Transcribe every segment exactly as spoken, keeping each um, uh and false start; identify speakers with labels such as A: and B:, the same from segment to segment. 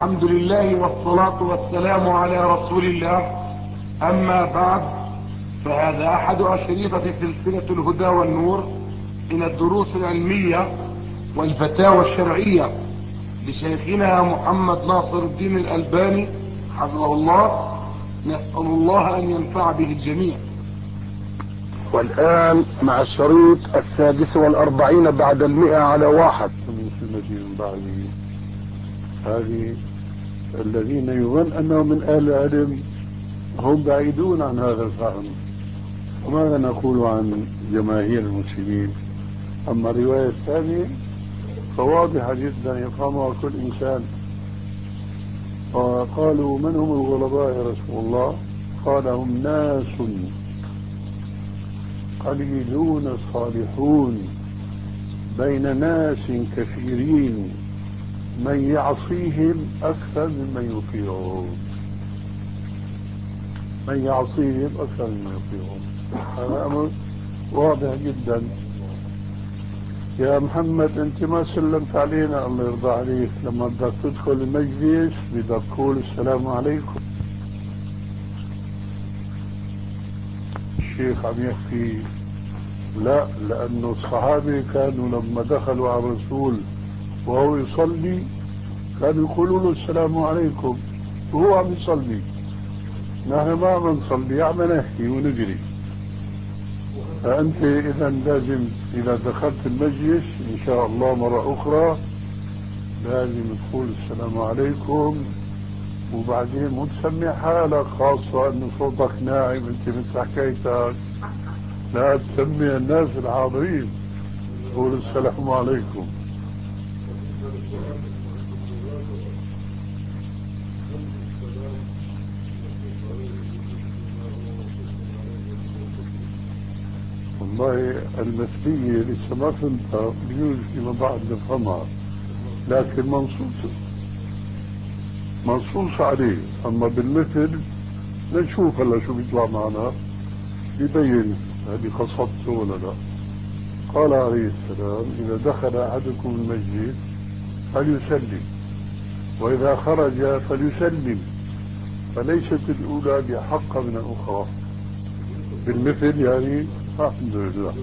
A: الحمد لله والصلاة والسلام على رسول الله. أما بعد، فهذا أحد أشريطة سلسلة الهدى والنور من الدروس العلمية والفتاوى الشرعية لشيخنا محمد ناصر الدين الألباني حفظه الله. نسأل الله أن ينفع به الجميع. والآن مع الشريط السادس والأربعين بعد المئة على واحد.
B: من سنة من بعده هذه الذين يظن أنهم من أهل العلم هم بعيدون عن هذا الفهم. وماذا نقول عن جماهير المسلمين؟ أما الرواية الثانية فواضحة جدا يفهمها كل إنسان. وقالوا: من هم الغرباء يا رسول الله؟ قال: هم ناس قليلون صالحون بين ناس كثيرين من يعصيهم أكثر ممن يطيعهم. من يعصيهم أكثر ممن يطيعهم. هذا أمر واضح جدا. يا محمد، أنت ما سلمت علينا، الله يرضى عليك. لما بدك تدخل المجلس بدك تقول السلام عليكم. الشيخ عم يحكي لا، لأنه الصحابة كانوا لما دخلوا على الرسول وهو يصلي كانوا يقولوا له السلام عليكم وهو عم يصلي. نحن ما عم نصلي، عم نحكي ونجري. فأنت إذا لازم إذا دخلت المجلس إن شاء الله مرة أخرى لازم تقول السلام عليكم، وبعدين مو تسمي حالك خاصة أنه صوتك ناعم أنت مثل حكايتك. لا، تسمي الناس الحاضرين تقول السلام عليكم. والله المثلية لسه ما فهمتها، بيجوز فيما بعد نفهمها، لكن منصوص منصوص عليه. أما بالمثل نشوف هلا شو بيطلع معنا بيبين هذه قصدته ولا لا. قال عليه السلام: إذا دخل أحدكم المسجد فليسلم، وإذا خرج فليسلم، فليست الأولى بحق من الأخرى. بالمثل يعني. الحمد لله.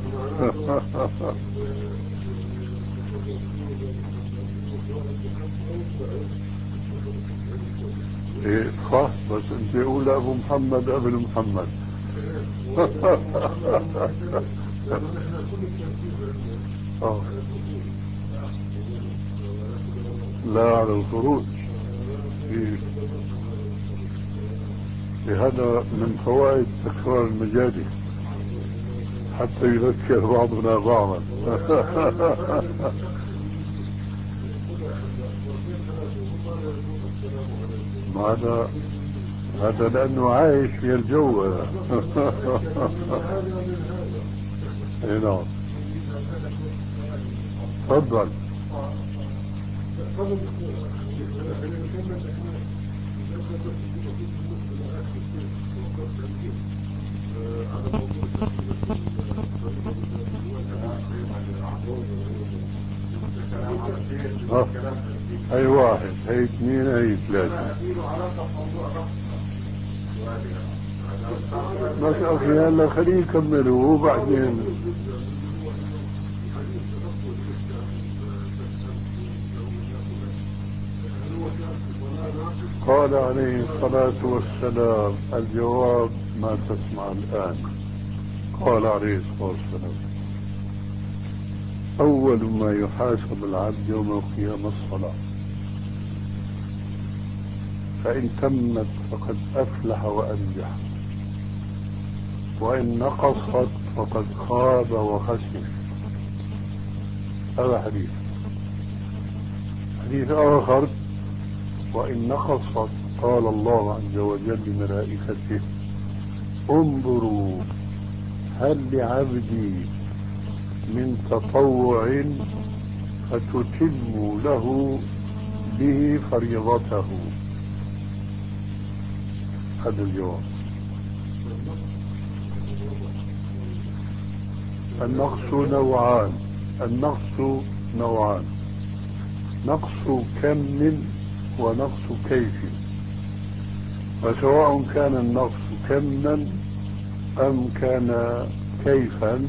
B: ايه صح، بس انت قول ابو محمد قبل محمد. آه. لا، على الخروج. إيه. هذا من فوائد تكرار المجالس حتى يذكر بعضنا بعضا. هذا هذا لأنه عايش في الجو. اي نعم. تفضل. هي واحد، هي اثنين، هي ثلاثة. بس أخي هلا خليه يكملوا وبعدين. قال عليه الصلاة والسلام: الجواب ما تسمع الآن. قال عليه الصلاة والسلام: أول ما يحاسب العبد يوم القيامة الصلاة، فإن تمت فقد أفلح وأنجح، وإن نقصت فقد خاب وخسر. هذا حديث. حديث آخر: وإن نقصت قال الله عز وجل لملائكته: انظروا هل لعبدي من تطوع فتتم له به فريضته. هذا الجواب. النقص نوعان. النقص نوعان: نقص كم ونقص كيف، وسواء كان النقص كما أم كان كيفا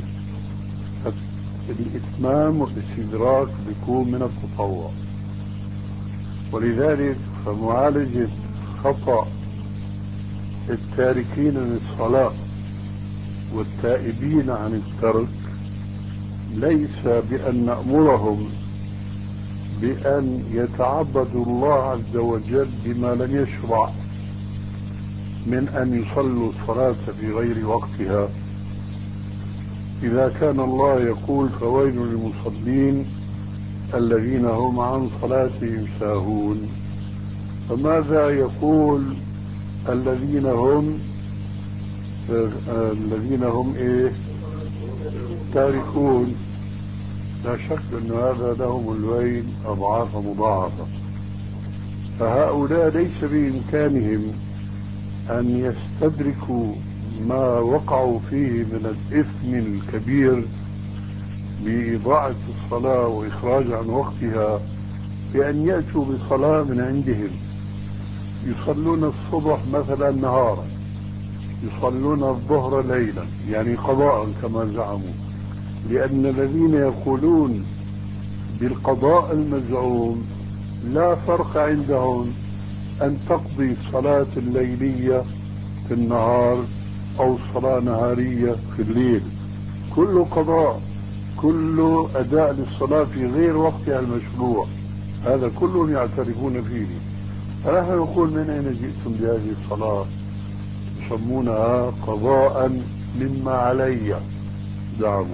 B: الإتمام والاستدراك بيكون من التطوع. ولذلك فمعالجة خطأ التاركين للصلاة والتائبين عن الترك ليس بأن نأمرهم بأن يتعبدوا الله عز وجل بما لم يشرع من أن يصلوا الصلاة في غير وقتها. إذا كان الله يقول فويل للمصلين الذين هم عن صلاتهم ساهون، فماذا يقول الذين هم الذين هم ايه تاركون؟ لا شك أن هذا لهم الويل أضعاف مضاعفة. فهؤلاء ليس بإمكانهم أن يستدركوا ما وقعوا فيه من الإثم الكبير بإضاعة الصلاة وإخراج عن وقتها بأن يأتوا بصلاة من عندهم. يصلون الصبح مثلا نهارا، يصلون الظهر ليلا، يعني قضاء كما زعموا، لأن الذين يقولون بالقضاء المزعوم لا فرق عندهم أن تقضي الصلاة الليلية في النهار أو الصلاة نهارية في الليل، كل قضاء، كل أداء للصلاة في غير وقتها المشروع، هذا كلهم يعترفون فيه. فنحن نقول من أين جئتم بهذه الصلاة تسمونها قضاء مما علي؟ زعموا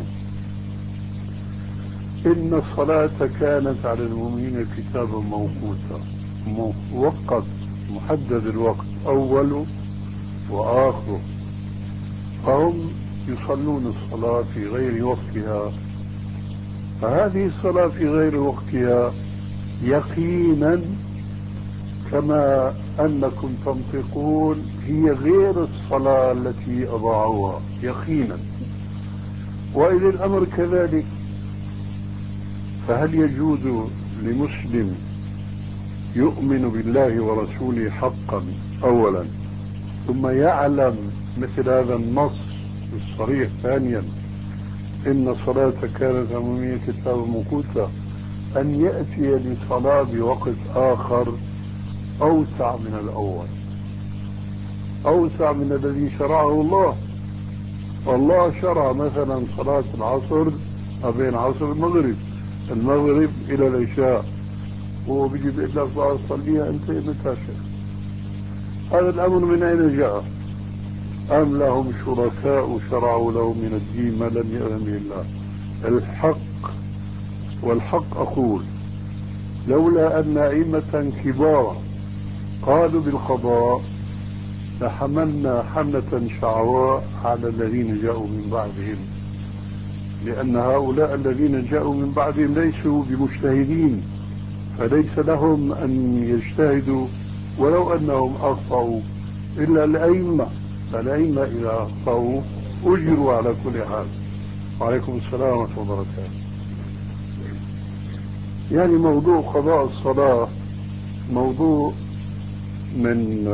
B: إن الصلاة كانت على المؤمنين كتابا موقوتا، موقت محدد الوقت أوله وآخره، فهم يصلون الصلاة في غير وقتها. فهذه الصلاة في غير وقتها يقينا كما أنكم تنطقون هي غير الصلاة التي أضاعوها يقينا. وإلى الأمر كذلك، فهل يجوز لمسلم يؤمن بالله ورسوله حقا أولا ثم يعلم مثل هذا النص الصريح ثانيا إن الصلاة كانت أمامية كتاب موقوتا أن يأتي للصلاة بوقت آخر أوسع من الأول، أوسع من الذي شرعه الله؟ والله شرع مثلا صلاة العصر بين عصر المغرب المغرب إلى العشاء، هو بيجي بيقول لك بقى صليها أنت متى شيخ؟ هذا الأمر من أين جاء؟ أم لهم شركاء شرعوا لهم من الدين ما لم يأذن به الله؟ الحق والحق أقول لولا أن أئمة كبار قالوا بالقضاء لحملنا حملة شعواء على الذين جاءوا من بعدهم، لأن هؤلاء الذين جاءوا من بعدهم ليسوا بمجتهدين، فليس لهم أن يجتهدوا ولو أنهم أخطأوا، إلا الأئمة، فالأئمة إذا أخطأوا أجروا على كل حال. وعليكم السلام ورحمة الله وبركاته. يعني موضوع قضاء الصلاة موضوع من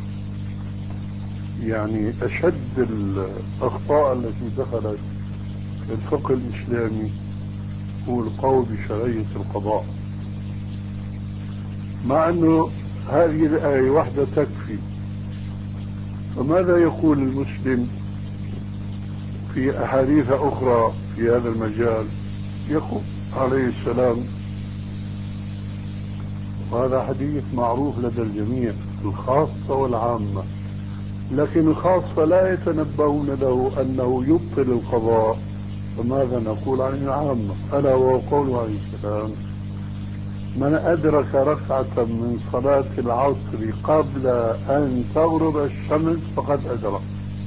B: يعني أشد الأخطاء التي دخلت في الفقه الإسلامي هو القول بشرعية القضاء، مع أنه هذه الآية واحدة تكفي. فماذا يقول المسلم في أحاديث أخرى في هذا المجال؟ يقول عليه السلام، وهذا حديث معروف لدى الجميع الخاصة والعامة، لكن الخاصة لا يتنبؤون له أنه يبطل القضاء، فماذا نقول عن العامة؟ ألا وهو قوله عليه السلام: من أدرك ركعة من صلاة العصر قبل أن تغرب الشمس فقد أدرك.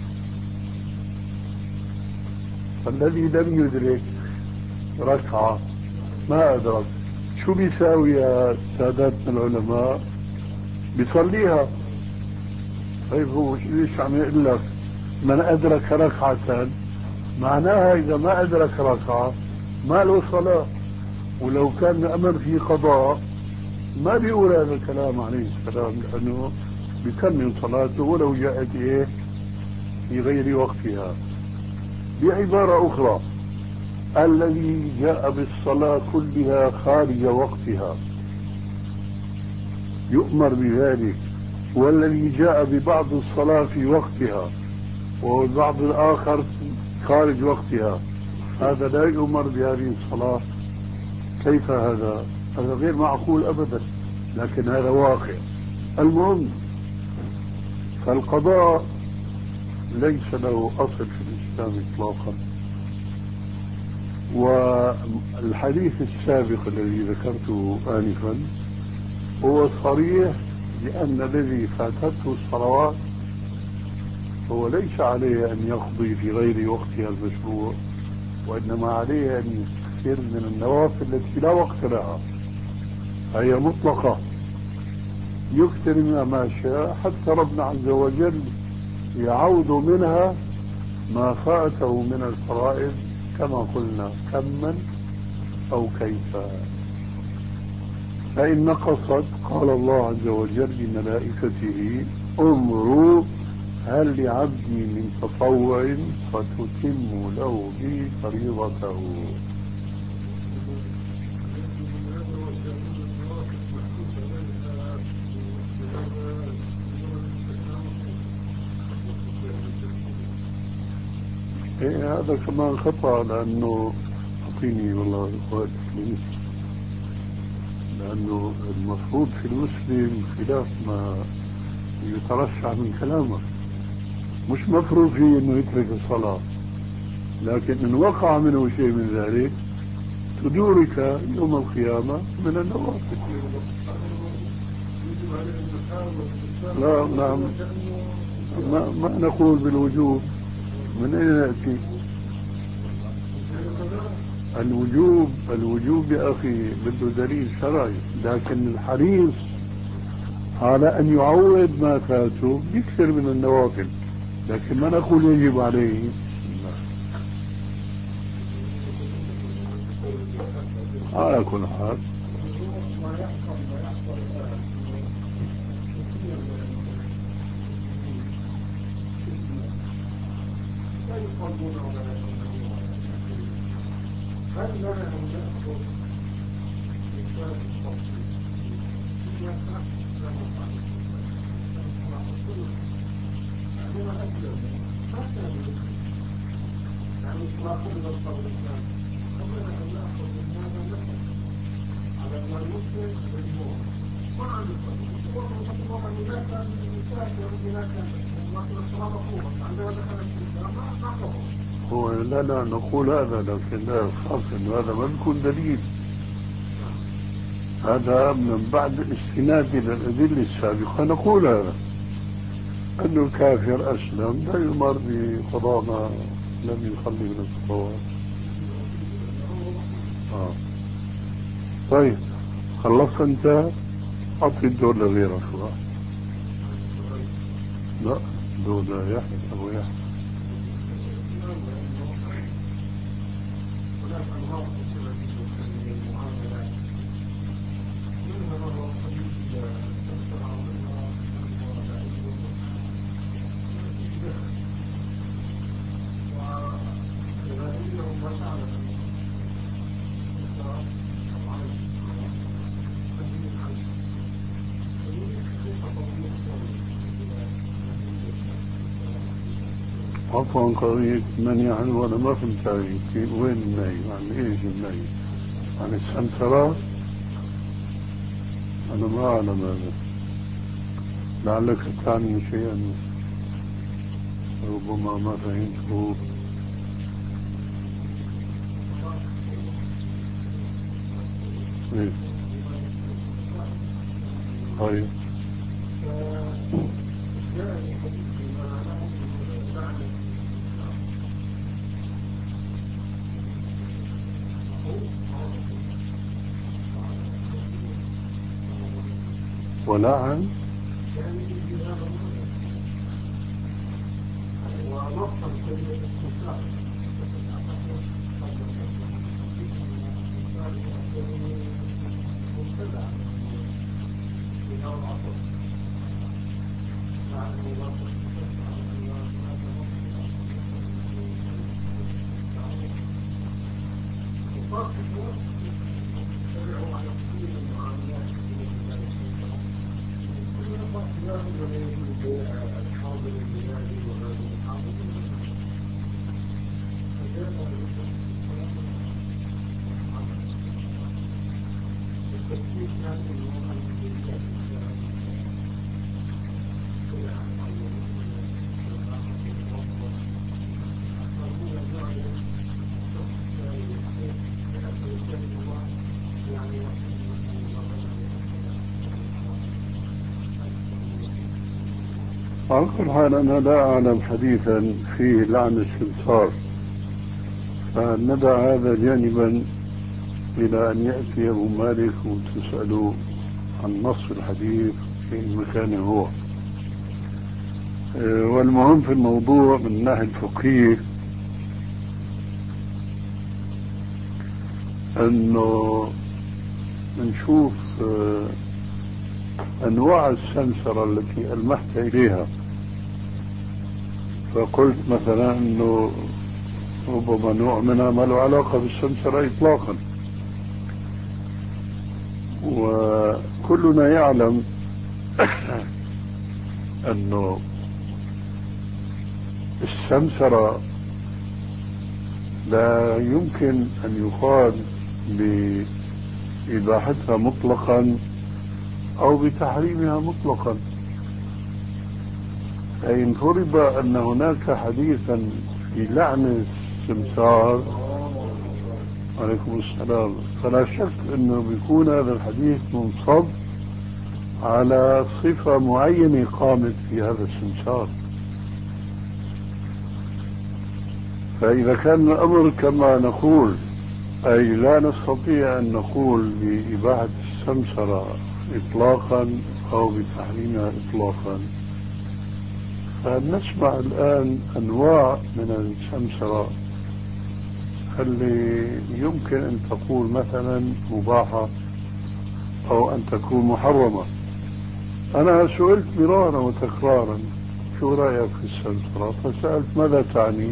B: فالذي لم يدرك ركعة ما أدرك، شو بيساوي يا ساداتنا العلماء؟ بيصليها. طيب هو ليش عم يقول لك من أدرك ركعة؟ معناها إذا ما أدرك ركعة ما له صلاة، ولو كان أمر في قضاء ما بيقول هذا الكلام عليه السلام لأنه بيكمل صلاته ولو جاءت إيه في غير وقتها. بعبارة أخرى، الذي جاء بالصلاة كلها خارج وقتها يؤمر بذلك، والذي جاء ببعض الصلاة في وقتها والبعض الآخر خارج وقتها هذا لا يؤمر بهذه الصلاة. كيف هذا؟ هذا غير معقول أبدا، لكن هذا واقع. المهم، فالقضاء ليس له أصل في الإسلام إطلاقا. والحديث السابق الذي ذكرته آنفا هو صريح بأن الذي فاتته الصلوات هو ليس عليه أن يقضي في غير وقتها المشروع، وإنما عليه أن يكثر من النوافل التي لا وقت لها، هي مطلقة، يكثر منها ما شاء حتى ربنا عز وجل يعود منها ما فاته من الفرائض كما قلنا كما أو كيفا. فإن نقصت قال الله عز وجل لملائكته امروا هل لعبدي من تطوع فتتم له به فريضته. إيه هذا كمان خطأ، لأنه أعطيني والله وقت، لأنه المفروض في المسلم خلاف ما يترشح من كلامه، مش مفروض فيه انه يترك الصلاة، لكن ان وقع منه شيء من ذلك تدورك يوم القيامة من النوافل. لا نعم، ما, ما نقول بالوجوب، من اين نأتي الوجوب؟ الوجوب يا اخي بده دليل شرعي، لكن الحريص على ان يعوض ما فاته يكثر من النوافل، لكن ما نقول يجب عليه. على كل حال هو لا لا نقول هذا، لكن لا خاص انه هذا ما بيكون دليل، هذا من بعد الاستناد الى الادله السابقه نقول هذا انه الكافر اسلم لا يؤمر بقضاء ما لم يصلي من الصلوات. اه طيب خلصت انت؟ اعطي الدور لغيرك بقى. لا دور يحيى ابو يحيى. عفوا قضية من يعني وأنا ما فهمت عليك، وين النهي؟ عن إيش النهي؟ عن السمسرة؟ أنا ما أعلم هذا، لعلك تعني شيئا ربما ما فهمته. إيه طيب ولعن على كل حال أنا لا أعلم حديثا فيه لعن السمسار، فندع هذا جانبا إلى أن يأتي أبو مالك وتسأله عن نص الحديث في مكانه هو. والمهم في الموضوع من الناحية الفقهية أنه نشوف أنواع السمسرة التي ألمحت إليها، فقلت مثلا أنه ربما نوع منها ما له علاقة بالسمسرة إطلاقا، وكلنا يعلم أنه السمسرة لا يمكن أن يقال بإباحتها مطلقا أو بتحريمها مطلقا. فإن فرض أن هناك حديثا في لعن السمسار عليكم السلام، فلا شك أنه بيكون هذا الحديث منصب على صفة معينة قامت في هذا السمسار. فإذا كان الأمر كما نقول، أي لا نستطيع أن نقول بإباحة السمسرة إطلاقا أو بتحريمها إطلاقا، فنسمع الآن أنواع من السمسرة اللي يمكن أن تقول مثلا مباحة أو أن تكون محرمة. أنا سئلت مرارا وتكرارا شو رأيك في السمسرة، فسألت ماذا تعني،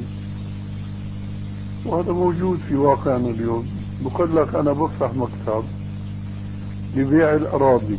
B: وهذا موجود في واقعنا اليوم. بقول لك أنا بفتح مكتب لبيع الأراضي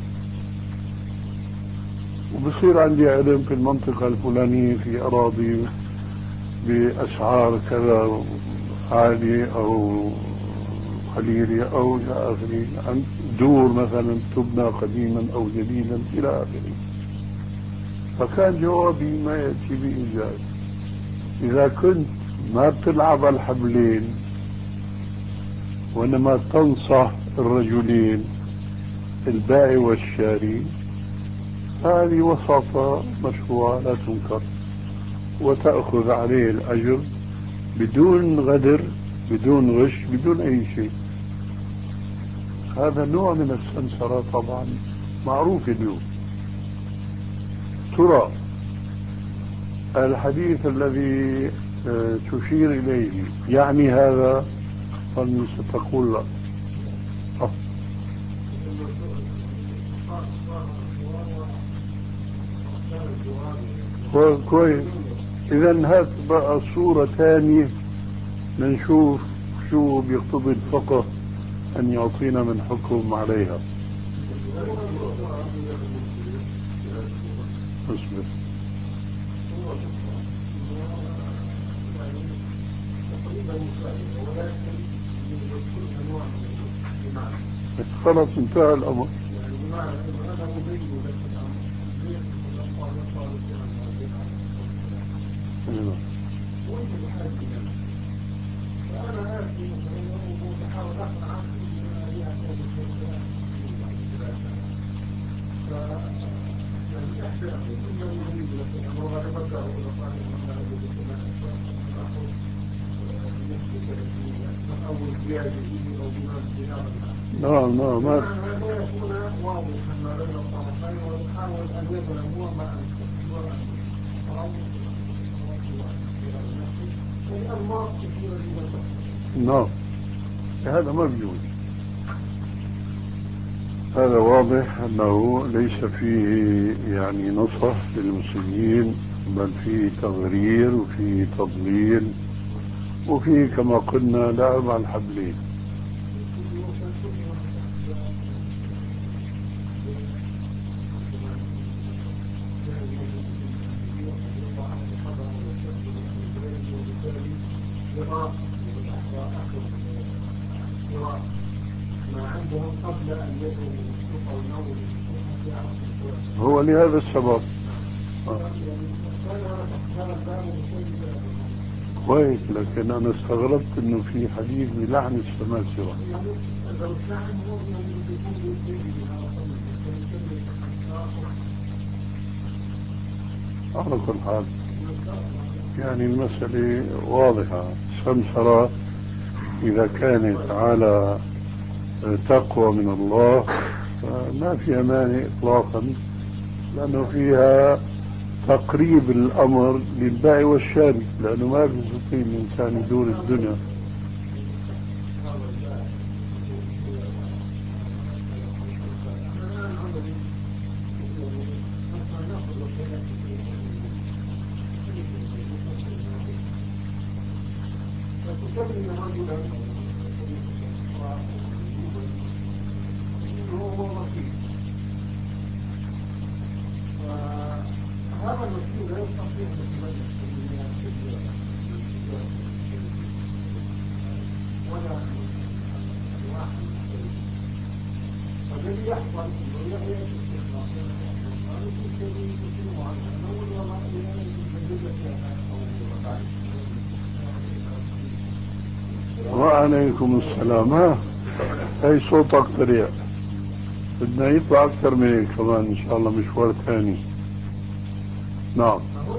B: وبصير عندي علم في المنطقة الفلانية في أراضي بأسعار كذا عالية أو قليلة أو إلى آخره، عن دور مثلا تبنى قديما أو جديدا إلى آخره. فكان جوابي ما يأتي بإيجاز. إذا كنت ما بتلعب الحبلين وإنما تنصح الرجلين البائع والشاري، هذه وساطة مشروعة لا تنكر، وتأخذ عليه الأجر بدون غدر بدون غش بدون أي شيء. هذا نوع من السمسرة طبعا معروف اليوم. ترى الحديث الذي تشير إليه يعني هذا، أم ستقول لا؟ كويس. إذا هات بقى صورة ثانية لنشوف شو بيقتضي الفقه أن يعطينا من حكم عليها. اصبر. خلاص انتهى الأمر. نعم نعم ما يكون واضحا ما بين الطرفين، ونحاول أن يظلم هو ما نعم. هذا ما بيجوز. هذا واضح أنه ليس فيه يعني نصح للمسلمين، بل فيه تغرير وفيه تضليل وفيه كما قلنا لعب على الحبلين. هو لهذا السبب كويس، لكن أنا استغربت إنه في حديث بلعن السماسرة. على كل حال يعني المسألة واضحة. السمسرة إذا كانت على تقوى من الله فما فيها مانع إطلاقا، لأنه فيها تقريب الأمر للبائع والشاري، لأنه ما بيستطيع الإنسان يدور الدنيا. وعليكم السلام. ها هاي صوتك طريق، بدنا يطلع أكثر من هيك كمان إن شاء الله مشوار ثاني. نعم.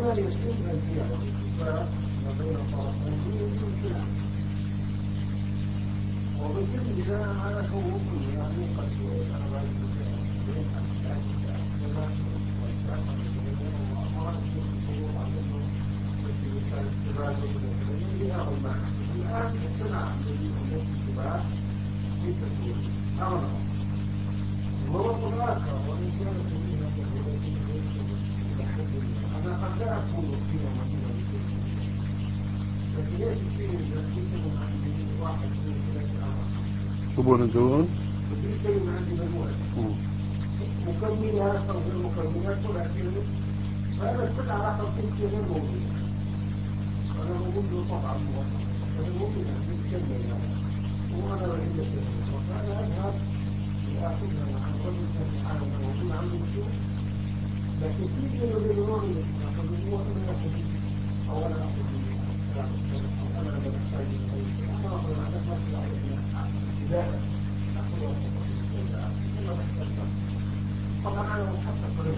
B: شو دون مكملات او غير مكملات ولكن هذا كل علاقه بتمشي غير موجوده. انا بقول له طبعا انا بقول له بتكمل وانا بقول له فانا اذهب لاخذها عن رجل ثاني عالم موجود عنده شيء، لكن في منه بالنور ياخذ هو انا ياخذ اولا اخذ كلام السلف او انا لا بحتاج الى انا اخذ عندك ما في علينا ابتداء اخذ طبعا انا محقق قريب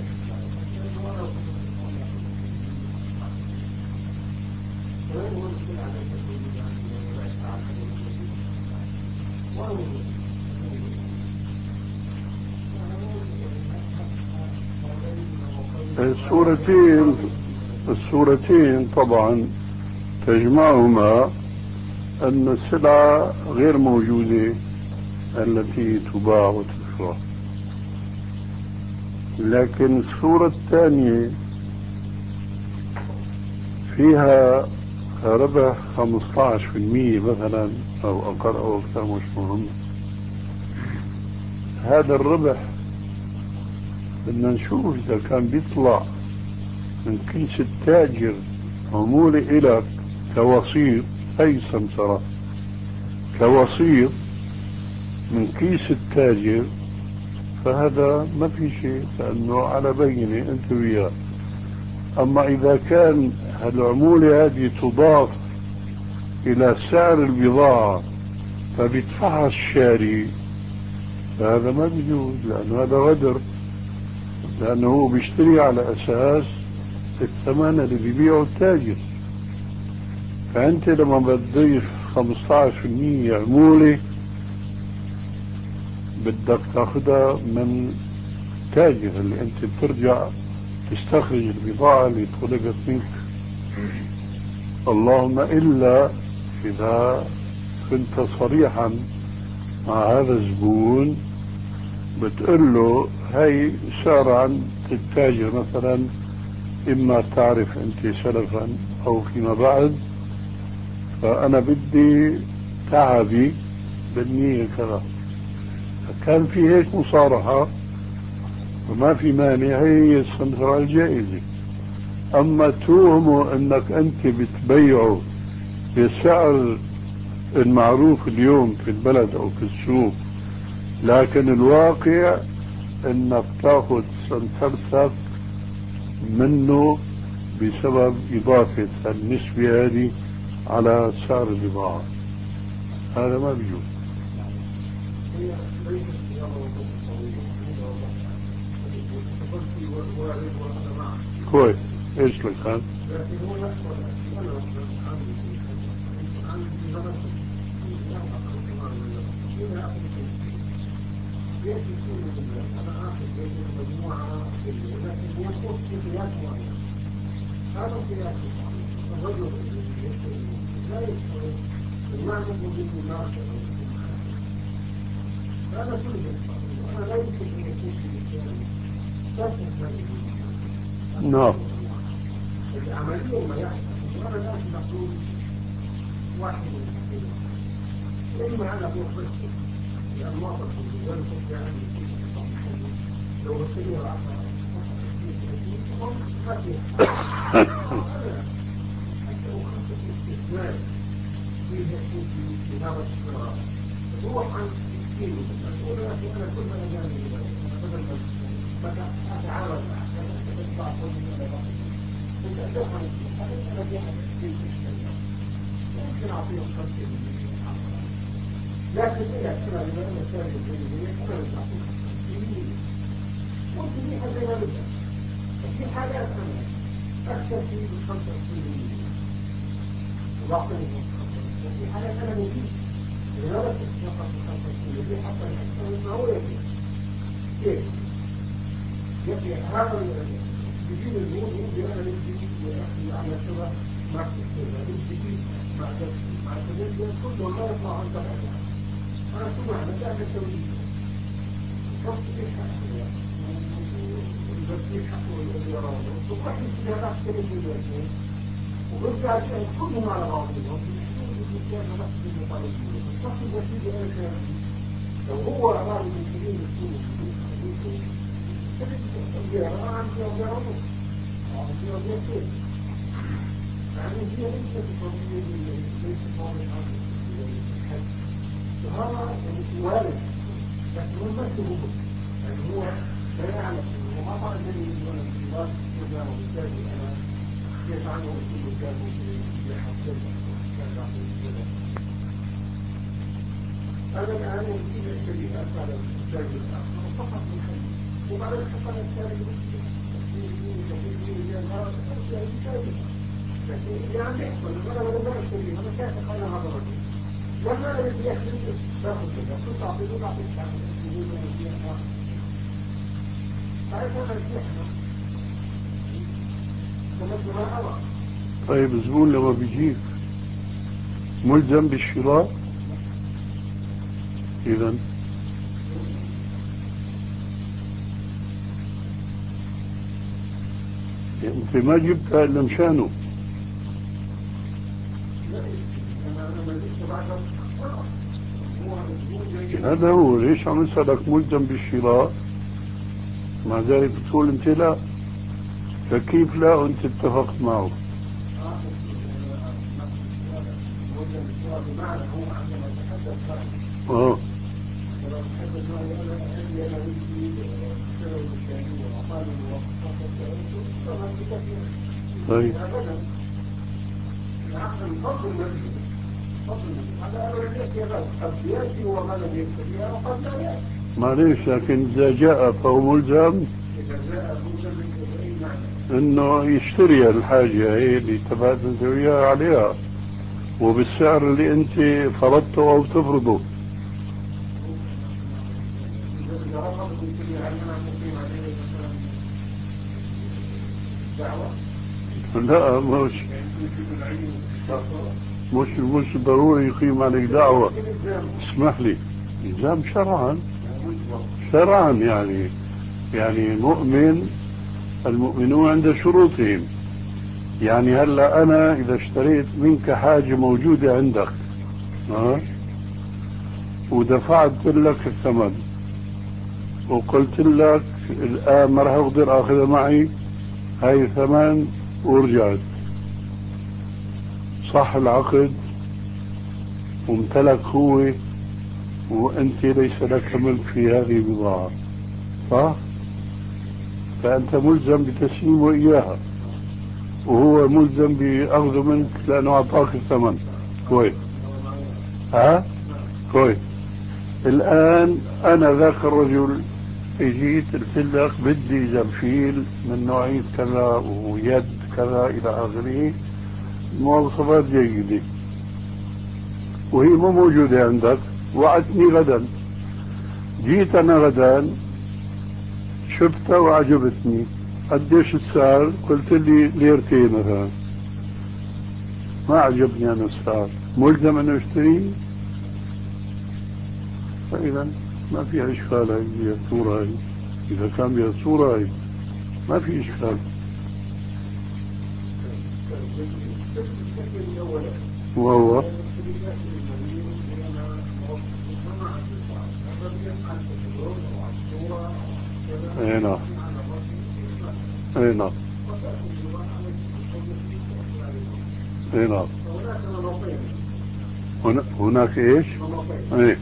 B: السورتين السورتين طبعا تجمعهما أن السلعة غير موجودة التي تباع وتشرى، لكن الصورة الثانية فيها ربح خمسة عشر بالمئة مثلا أو أقل أو أكثر، مش مهم. هذا الربح بدنا نشوف إذا كان بيطلع من كيس التاجر عمولة إلك كوسيط، أي سمسرة كوسيط من كيس التاجر، فهذا ما في شيء لأنه على بينة أنت وياه. أما إذا كان العمولة هذه تضاف إلى سعر البضاعة فبيدفعها الشاري، فهذا ما بيجوز، لأنه هذا غدر، لأنه هو بيشتري على أساس الثمن اللي بيبيعه التاجر. فأنت لما بتضيف خمسة عشر بالمئة عمولة بدك تاخدها من تاجر اللي انت بترجع تستخرج البضاعة اللي طلبت منك. اللهم إلا إذا كنت صريحا مع هذا الزبون بتقول له هي سعر عن التاجر مثلا، إما تعرف أنت سلفا أو فيما بعد، فأنا بدي تعبي بالنية كذا. كان في هيك مصارحة وما في مانع، هي السنترال الجائزة. أما توهمه أنك أنت بتبيعه بسعر المعروف اليوم في البلد أو في السوق، لكن الواقع أنك تأخذ سنترتك منه بسبب إضافة النسبة هذه على سعر البضاعة، هذا ما بيجوز. كويس، ايش لك هذا؟
A: هذا قياس الرجل لا يستوي المعنى الذي يناسب هذا كله. أنا لا يمكن أن يكون في الإسلام تسمح هذه
B: نعم.
A: العملية ما يحصل أنا لا مقصود واحد من إما أنا في قصة الأنواط اللي ذلك يعني لو وصلوا على في هذا الشراء روح عن الدين مسؤول أنا كل ما أجاني بدل ما أتعرض أتبع كل من ممكن أعطيه خمسة لكن إذا كنا لنا مسائل الجنوبية أنا لا أعطيه ممكن لي حتى ما نبدأ. في حالات أنا أكتفي بالخمسة وعشرين وبعطيه وفي حالات أنا نجيب لماذا تتنقص بالخمسة وعشرين دي حتى الحسن ما هو يجب كيف؟ يبقى هذا بيجيب الجهود يجب أنا نجيب على شبه مع الجديد مع مع التنين كله لا يطلع عن ثلاثة. أنا سمع أنا كان التوجيه شخص في حق والبسيط حق والإرادة وكل السيارات كلمة الوجهين وبرجع كلهم على بعضهم الإنسان نفس المطالبين. الشخص البسيط أنا كان لو هو أراد المسلمين يكونوا الزيارة عن زيارة عن زيارة يعني هي ليست قضية ليست واضح عن الحج وهذا وارد لكن هو ما هو يعني هو لا يعلم وما طلع مني ولا انتظار كذا وبالتالي أنا كيف عنه أسلوب كان في حسن كان عقيد كذا. أنا الآن أريد الشريعة على الإنسان الآخر فقط من حج وبعدين حصل الثاني يعني يحصل أنا ولا ما أشتري أنا كيف أقال هذا الرجل لما أريد يحصل تأخذ كذا كنت أعطيه أعطيه أعطيه فأنا أريد
B: طيب الزبون لما بيجيك ملزم بالشراء إذا أنت ما جبتها إلا مشانه. هذا هو ليش عم يسألك ملزم بالشراء مع ذلك بتقول أنت لا، فكيف لا وأنت اتفقت معه؟ اه طيب معليش، لكن إذا جاء فهو ملزم إنه يشتري الحاجة هي اللي تبعت أنت وياه عليها وبالسعر اللي أنت فرضته أو تفرضه. لا مش مش مش ضروري يقيم عليك دعوة. اسمح لي، إلزام شرعا شرعا يعني يعني مؤمن، المؤمنون عند شروطهم. يعني هلا أنا إذا اشتريت منك حاجة موجودة عندك أه؟ ودفعت لك الثمن وقلت لك الآن ما راح أقدر أخذها معي، هاي الثمن ورجعت، صح العقد وامتلك هو وأنت ليس لك ملك في هذه البضاعة، صح؟ فأنت ملزم بتسليمه إياها وهو ملزم بأخذه منك لأنه أعطاك الثمن. كويس. ها؟ كويس. الآن أنا ذاك الرجل اجيت قلت لك بدي زنفيل من نوعية كذا ويد كذا إلى آخره، مواصفات جيدة، وهي مو موجودة عندك، وعدتني غدا. جيت أنا غدا شفتها وعجبتني، قديش السعر؟ قلت لي ليرتين مثلا، ما عجبني أنا السعر، ملزم أن أشتري؟ فإذا ما فيها إشكال هاي الصورة هاي، إذا كان بها الصورة هاي ما في إشكال. وهو اي نعم اي نعم اي نعم. هناك ايش؟ ايه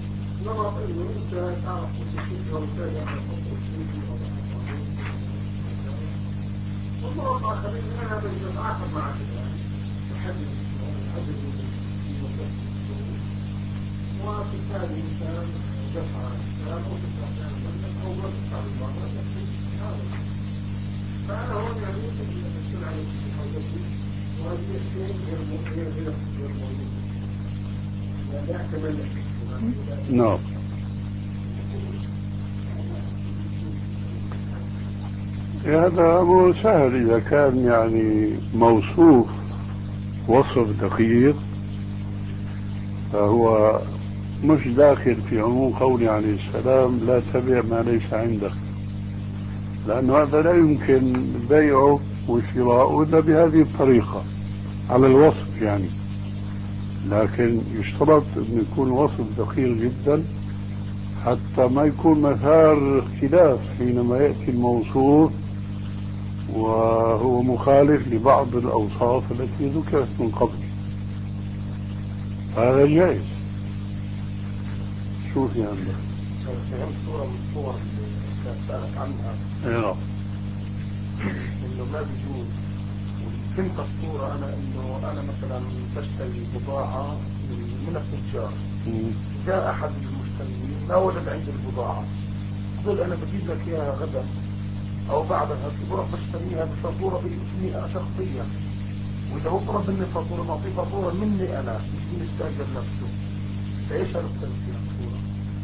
A: فأنا هون يعني يمكن عليك بحاجتي وهذه الشيء غير غير غير موجود لا يحتمل.
B: نعم. هذا مو سهل إذا كان يعني موصوف وصف دقيق، فهو مش داخل في عموم قوله عليه السلام لا تبع ما ليس عندك، لأنه هذا لا يمكن بيعه وشراؤه إلا بهذه الطريقة على الوصف يعني. لكن يشترط أن يكون وصف دقيق جدا حتى ما يكون مثار اختلاف حينما يأتي الموصوف وهو مخالف لبعض الأوصاف التي ذكرت من قبل. هذا جائز. شو في عندك؟
A: فهمت صورة من الصور اللي كانت سألت عنها.
B: ايه
A: إنه ما بيجوز. فهمت الصورة أنا إنه أنا مثلا بشتري بضاعة من التجار، جاء أحد المشترين ما وجد عندي البضاعة، قل أنا بجيب لك إياها غدا أو بعدها، بروح بشتريها بفاتورة باسمي أنا شخصيا، وإذا هو طلب مني فاتورة بعطيه فاتورة مني أنا مش من التاجر نفسه. فإيش هنختلف فيها الصورة؟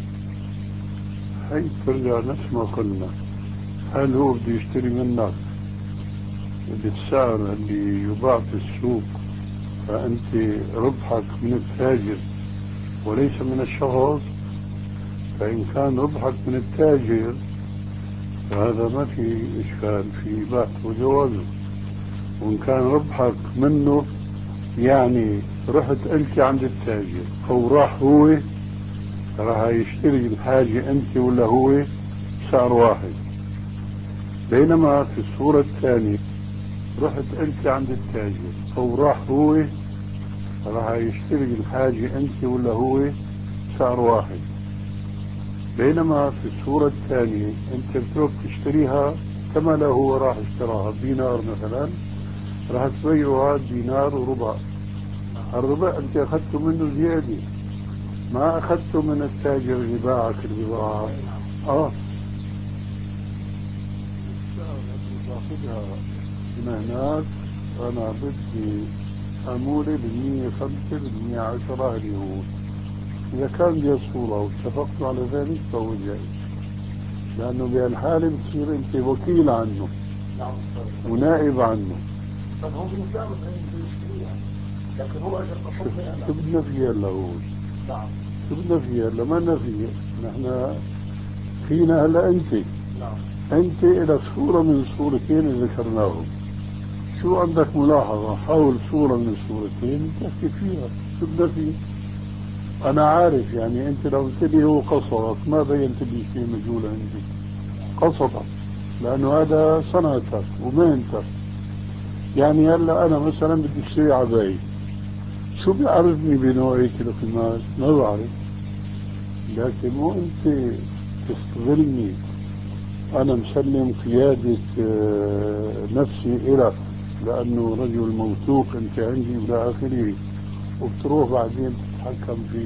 B: هي ترجع نفس ما قلنا، هل هو بده يشتري منك بالسعر اللي يباع في السوق فأنت ربحك من التاجر وليس من الشخص؟ فإن كان ربحك من التاجر فهذا ما في إشكال في بحث وجوازه. وإن كان ربحك منه يعني رحت أنت عند التاجر أو راح هو، راح يشتري الحاجة أنت ولا هو سعر واحد. بينما في الصورة الثانية رحت أنت عند التاجر أو راح هو، راح يشتري الحاجة أنت ولا هو سعر واحد. بينما في الصورة الثانية أنت بتروح تشتريها كما لو هو راح اشتراها دينار مثلا، راح تبيعها دينار وربع. الربع أنت أخذته منه زيادة، ما أخذته من التاجر اللي باعك البضاعة. آه باخذها من هناك، أنا بدي أموري بالمية خمسة بالمية عشرة اللي هو. إذا كان دي الصورة واتفقتوا على ذلك فهو جائز، لأنه بهالحالة بتصير أنت وكيل عنه ونائب عنه.
A: طب هو بيساوي يشتريها، لكن هو أجل تصفي أنا.
B: شو بدنا فيها هلا هو؟
A: نعم.
B: شو بدنا فيها هلا؟ ما لنا فيها نحن. فينا هلا أنت
A: نعم.
B: أنت لك صورة من الصورتين اللي ذكرناهم، شو عندك ملاحظة؟ حول صورة من الصورتين تحكي فيها شو بدنا فيه. أنا عارف يعني أنت لو قلت لي هو قصدك ما بينت لي شيء مجهول عندي، قصدك لأنه هذا صنعتك ومهنتك. يعني هلا أنا مثلا بدي اشتري عباية، شو بيعرفني بنوع هيك القماش؟ ما بعرف، لكن مو أنت تستغلني أنا مسلم قيادة نفسي إلك لأنه رجل موثوق أنت عندي إلى آخره، وبتروح بعدين تتحكم في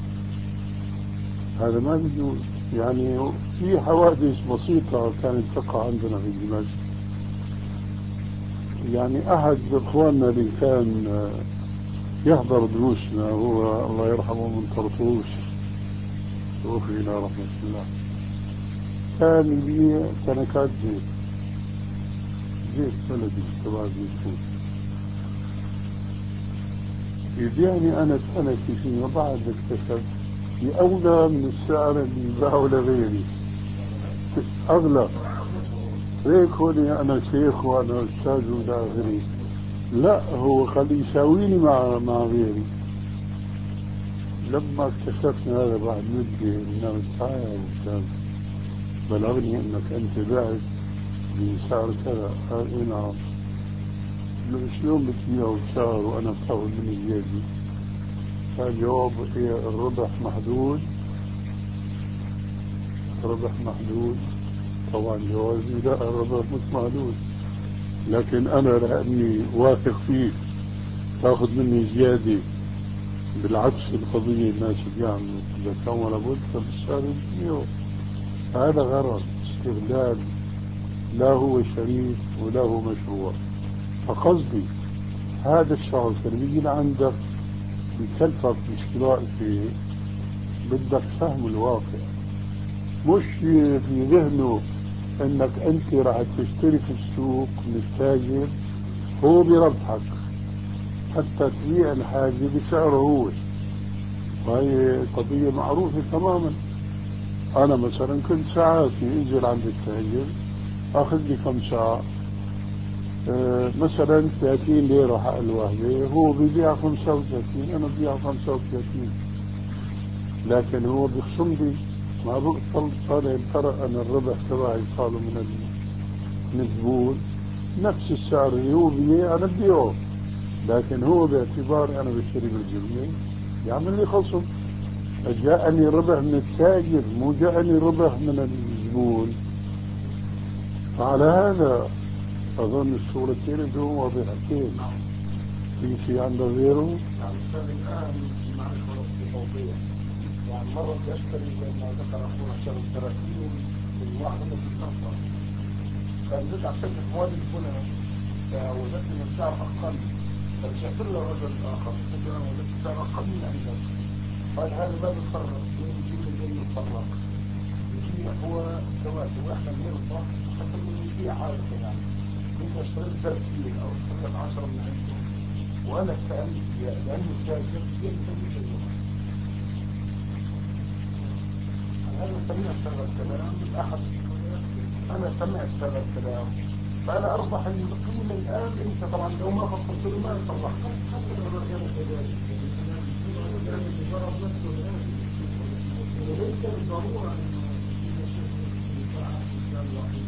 B: هذا. ما بيجوز. يعني في حوادث بسيطة كانت تقع عندنا في دمشق. يعني أحد إخواننا اللي كان يحضر دروسنا هو الله يرحمه من طرطوس، توفي إلى رحمة الله، كان يبيع كنكات زيت، زيت بلدي تبع زيتون، يبيعني أنا سنة فيما بعد اكتشفت بأولى من السعر اللي باعه لغيري، أغلى. هيك هوني أنا شيخ وأنا أستاذ وإلى آخره، لا هو خلي يساويني مع مع غيري. لما اكتشفنا هذا بعد مدة من الساعة وكان بلغني أنك أنت بعت بسعر كذا، قال إيه نعم. شلون بتبيعه بسعر وأنا بتاخذ مني زيادة؟ فالجواب هي الربح محدود. ربح محدود طبعا جوازي لا، الربح مش محدود، لكن أنا لأني واثق فيك تاخذ مني زيادة. بالعكس القضية الناس بيعملوا إذا كان ولا بد فبالسعر بيبيعوا. هذا غرض استغلال، لا هو شريف ولا هو مشروع. فقصدي هذا الشخص اللي بيجي لعندك بكلفك باشتراء فيه، بدك فهم الواقع، مش في ذهنه انك انت راح تشتري في السوق من التاجر هو بربحك حتى تبيع الحاجة بسعره هو. وهي قضية معروفة تماما. انا مثلا كنت ساعاتي انزل عند التاجر اخذ لي كم ساعة، أه مثلا ثلاثين ليرة حق الوحدة، هو بيبيع خمسة وثلاثين، انا ببيع خمسة وثلاثين، لكن هو بيخصم لي، ما بقتل طالع الفرق. انا الربح تبعي صار من من الزبون نفس السعر اللي هو بيه انا ببيعه، لكن هو باعتباري انا بشتري بالجملة يعمل لي خصم. جاءني ربح من التاجر مو جاءني ربح من الزبون. فعلى هذا اظن الصورتين اللي هو واضحتين. في شيء عنده غيره؟
A: يعني السبب الآن معرفة بتوضيح. يعني مرة بدي أشتري زي ما ذكر أخونا شغل ثلاثين من واحد من الشرطة، فنزلت على شركة مواد البنى فوجدت إن السعر أقل، فرجعت له الرجل الآخر قلت له أنا وجدت السعر أقل من عندك، قال هذا ما بيتفرق، مين يجيب من غير يتفرق، يبيع هو الزواج وإحنا بنربح حتى من يبيع عادة. يعني أنت اشتريت ثلاثين أو اشتريت عشرة من عنده وأنا سألت لأنه التاجر يلزم يشيله. أنا سمعت هذا الكلام من أحد، أنا سمعت هذا الكلام، فأنا أربح القيمة الآن. أنت طبعا لو ما فصلت له ما يصلح. حتى لو كان كذلك وليس بالضرورة أنه إذا شفت الساعة الإنسان الوحيد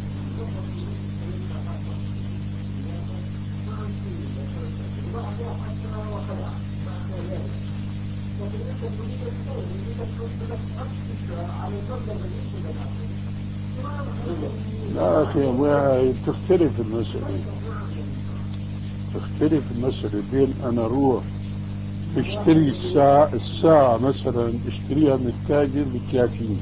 A: ما عندي بعدها حتى وخلع بعد ذلك. لكن أنت تريد الشيء إذا كنت لك أكثر على المبلغ اللي أنت دفعته.
B: لا أخي أبويا تختلف المسألة، تختلف المسألة بين أنا أروح اشتري الساعة الساعة مثلا اشتريها من التاجر بثلاثين،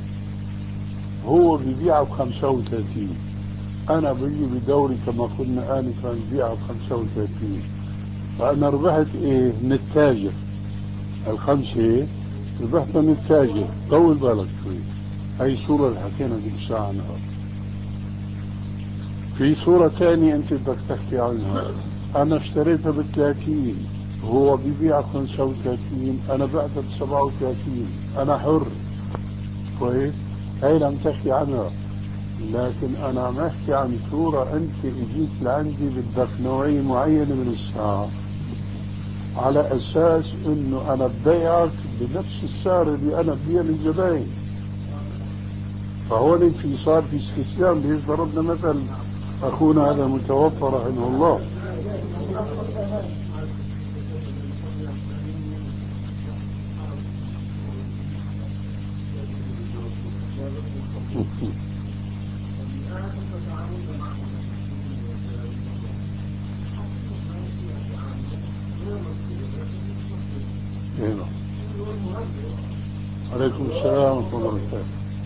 B: هو بيبيعها بخمسة وثلاثين، أنا بيجي بدوري كما قلنا آنفا بيبيعها بخمسة وثلاثين، فأنا ربحت إيه من التاجر الخمسة، ربحت من التاجر. طول بالك شوي، هاي صورة اللي حكينا قبل ساعة عنها. في صورة ثانية أنت بدك تحكي عنها، أنا اشتريتها بالثلاثين هو بيبيع خمسة وثلاثين، أنا بعتها بسبعة وثلاثين، أنا حر كويس. هي لم تحكي عنها، لكن أنا عم أحكي عن صورة أنت إجيت لعندي بدك نوعية معينة من الساعة، على أساس إنه أنا ببيعك بنفس السعر اللي أنا ببيع للزباين. فهون في صار في استسلام. ليش ضربنا مثل أخونا هذا متوفى رحمه الله. عليكم السلام ورحمة الله وبركاته.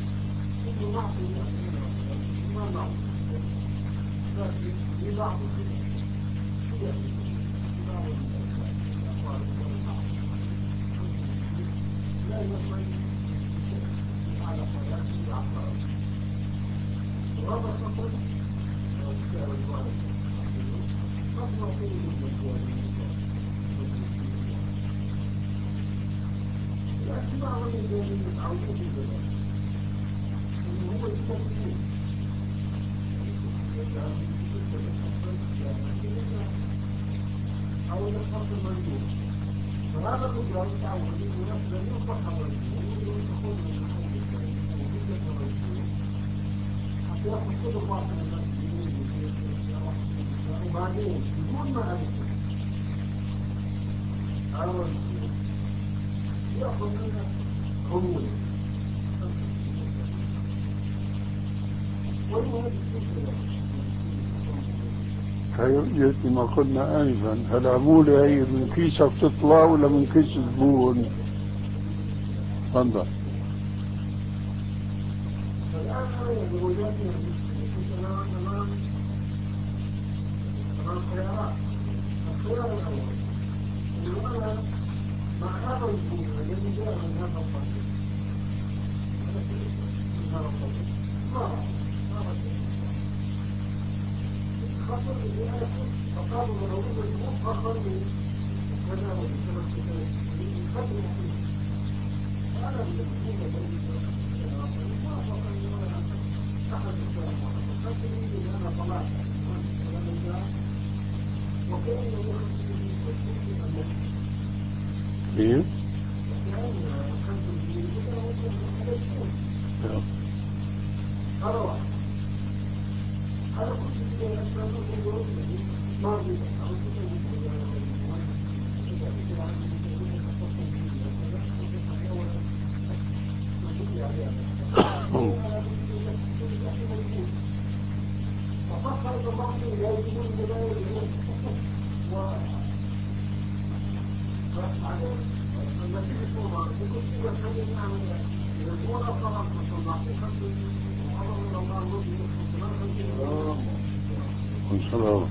B: مثل ما قلنا آنفا، العمولة هي من كيسك تطلع ولا من كيس الزبون؟ تفضل. كيف؟ السلام.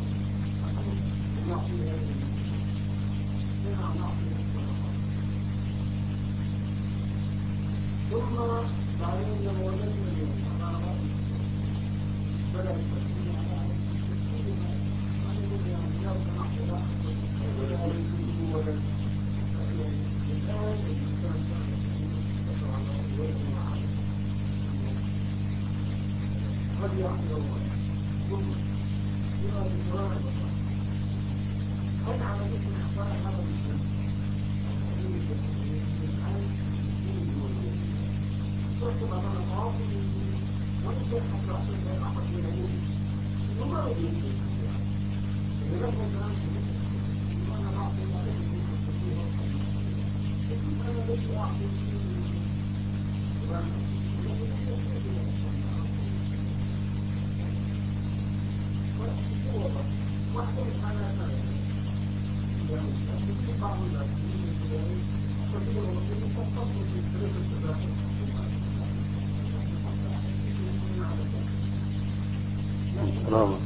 B: السلام.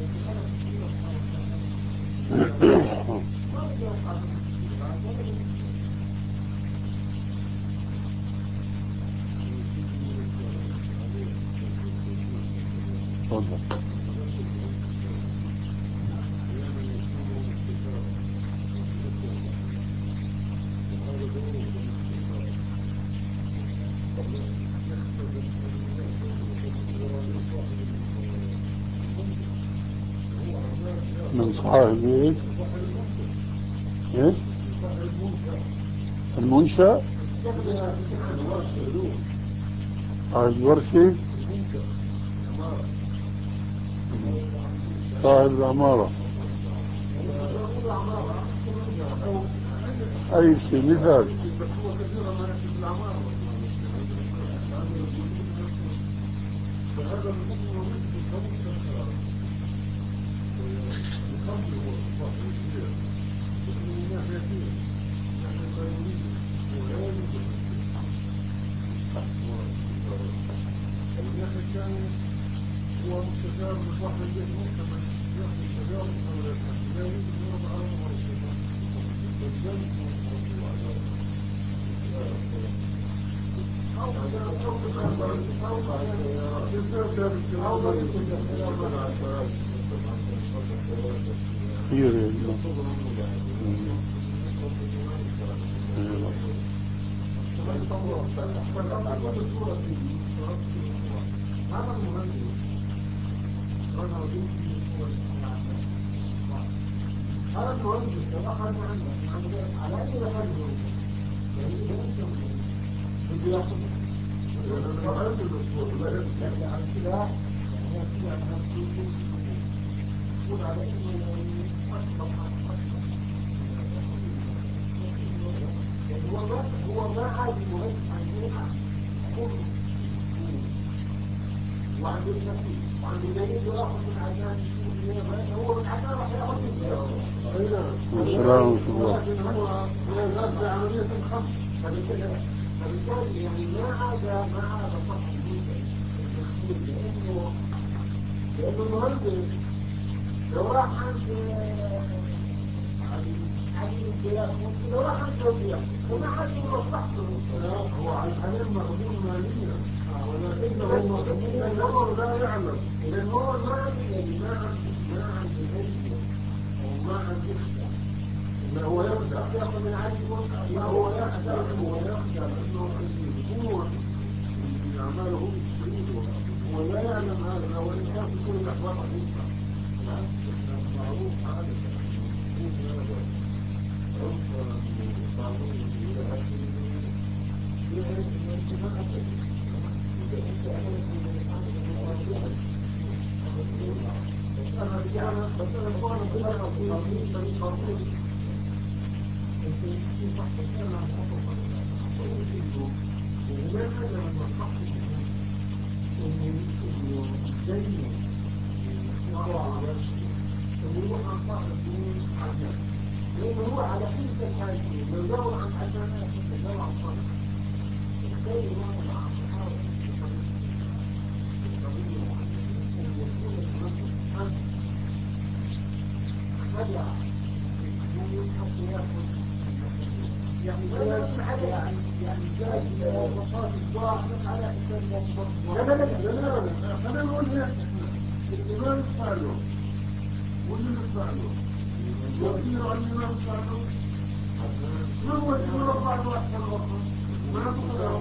B: تفضل. من صاحب ايش؟ ايش؟ المنشأ؟ صاحب الورشة؟ صاحب العمارة. أي شيء مثال. هو مستشار لصاحب البيت ممكن ياخذ التجارب ولا الحمد كثير هذا المهندس رجع بيتي هذا المهندس لو أخذ عنه على أي مكان بده ياخذ هو ما عاد المهندس عن وعنده النفيس وعنده دليل ياخذ من عشان هو من عشان راح ياخذ من السلام لكن هو يرجع عملية الخمس فبالتالي يعني ما عاد ما عاد صح المخزون لانه لانه المهندس لو راح عند عديد القياس لو راح عند القياس وما عاد يوصحته هو على الحالين مقبول ماليا ولكنه مقبول لا يعلم لأنه هو ما عنده ما عنده ما عنده علم أو ما عنده إخبار إنه هو يخدع يأخذ من عدي لا هو يخدع هو يخدع لأنه الجمهور اللي أعماله بعيده هو لا يعلم هذا وإن كان في كل الأحوال راح يدفع معروف عادة لأنه هو على حسب الحاجة لو دور عن حسنات يدور عن صالح بالتالي هو حاول خدع حتى يأخذ يعني يعني يعني جاي وصفات الضاع على حساب لا لا لا لا لا خلينا نقول هيك اللي ما ندفع له واللي ندفع له يصير اللي ما ندفع له ما هو اللي رفع له أحسن رقم ما نقول